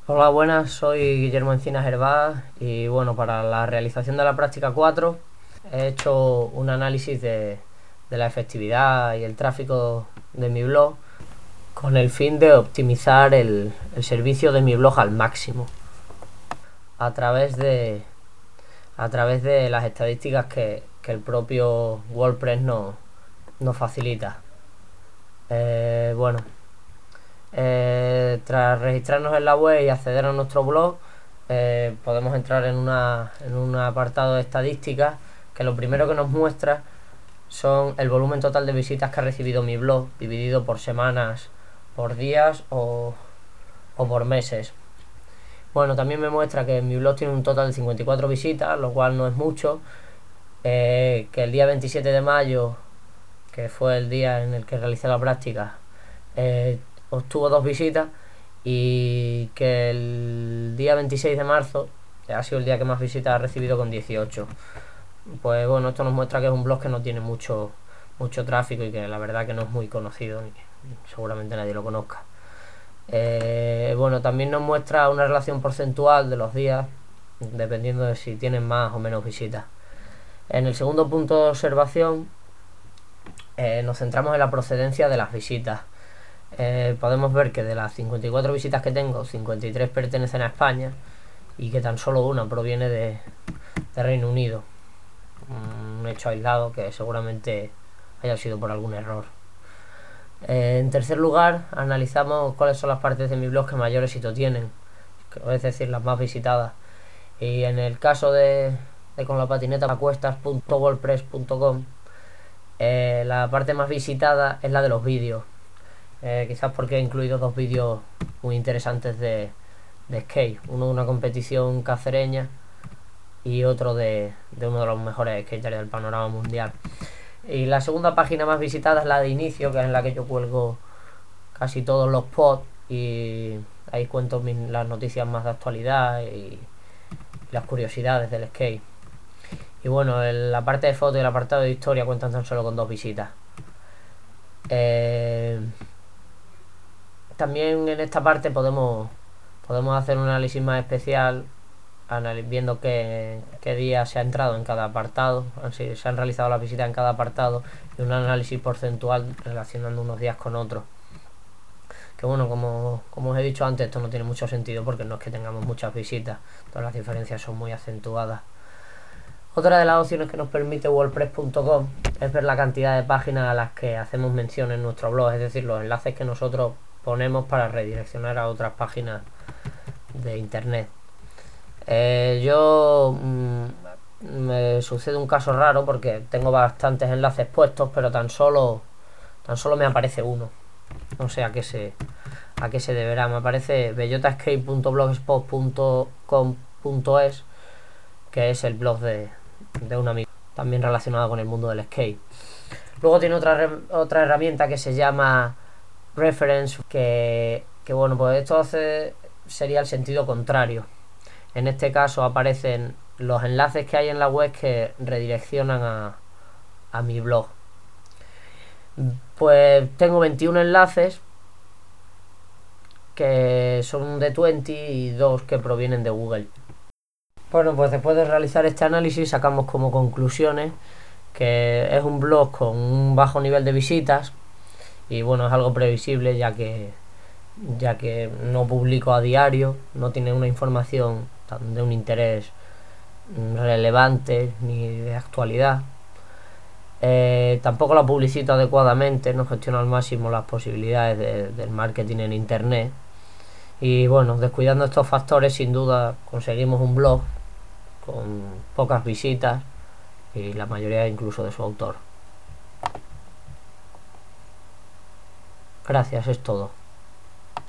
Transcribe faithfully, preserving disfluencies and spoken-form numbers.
Hola, buenas, soy Guillermo Encinas Hervás y bueno, para la realización de la práctica cuatro he hecho un análisis de, de la efectividad y el tráfico de mi blog con el fin de optimizar el, el servicio de mi blog al máximo a través de, a través de las estadísticas que, que el propio WordPress nos, nos facilita. Eh, bueno, Eh, tras registrarnos en la web y acceder a nuestro blog, eh, podemos entrar en, una, en un apartado de estadísticas que lo primero que nos muestra son el volumen total de visitas que ha recibido mi blog, dividido por semanas, por días o, o por meses. Bueno, también me muestra que mi blog tiene un total de cincuenta y cuatro visitas, lo cual no es mucho, eh, que el día veintisiete de mayo, que fue el día en el que realicé la práctica, eh, obtuvo dos visitas y que el día veintiséis de marzo ha sido el día que más visitas ha recibido con dieciocho. Pues bueno, esto nos muestra que es un blog que no tiene mucho, mucho tráfico y que la verdad que no es muy conocido, ni seguramente nadie lo conozca. Eh, bueno, también nos muestra una relación porcentual de los días, dependiendo de si tienen más o menos visitas. En el segundo punto de observación, eh, nos centramos en la procedencia de las visitas. Eh, podemos ver que de las cincuenta y cuatro visitas que tengo, cincuenta y tres pertenecen a España y que tan solo una proviene de, de Reino Unido. Un hecho aislado que seguramente haya sido por algún error. Eh, en tercer lugar, analizamos cuáles son las partes de mi blog que mayor éxito tienen, es decir, las más visitadas. Y en el caso de, de con la patineta acuestas punto wordpress punto com, eh, la parte más visitada es la de los vídeos. Eh, quizás porque he incluido dos vídeos muy interesantes de, de skate. Uno de una competición cacereña y otro de, de uno de los mejores skaters del panorama mundial. Y la segunda página más visitada es la de inicio, que es en la que yo cuelgo casi todos los posts y ahí cuento mis, las noticias más de actualidad y las curiosidades del skate. Y bueno, el, la parte de fotos y el apartado de historia cuentan tan solo con dos visitas. Eh, también en esta parte podemos, podemos hacer un análisis más especial viendo qué, qué día se ha entrado en cada apartado, si se han realizado las visitas en cada apartado y un análisis porcentual relacionando unos días con otros. Que bueno, como, como os he dicho antes, esto no tiene mucho sentido porque no es que tengamos muchas visitas, todas las diferencias son muy acentuadas. Otra de las opciones que nos permite wordpress punto com es ver la cantidad de páginas a las que hacemos mención en nuestro blog, es decir, los enlaces que nosotros ponemos para redireccionar a otras páginas de internet. Eh, yo mmm, me sucede un caso raro porque tengo bastantes enlaces puestos, pero tan solo tan solo me aparece uno. No sé a qué se a qué se deberá. Me aparece bellotaskate punto blogspot punto com punto es, que es el blog de, de un amigo también relacionado con el mundo del skate. Luego tiene otra otra herramienta que se llama reference, que, que bueno, pues esto hace sería el sentido contrario. En este caso aparecen los enlaces que hay en la web que redireccionan a, a mi blog. Pues tengo veintiún enlaces que son de veinte y dos que provienen de Google. Bueno, pues después de realizar este análisis sacamos como conclusiones que es un blog con un bajo nivel de visitas y bueno, es algo previsible ya que ya que no publico a diario, no tiene una información de un interés relevante ni de actualidad. Eh, tampoco la publicito adecuadamente, no gestiono al máximo las posibilidades de, del marketing en internet. Y bueno, descuidando estos factores, sin duda conseguimos un blog con pocas visitas y la mayoría incluso de su autor. Gracias, es todo.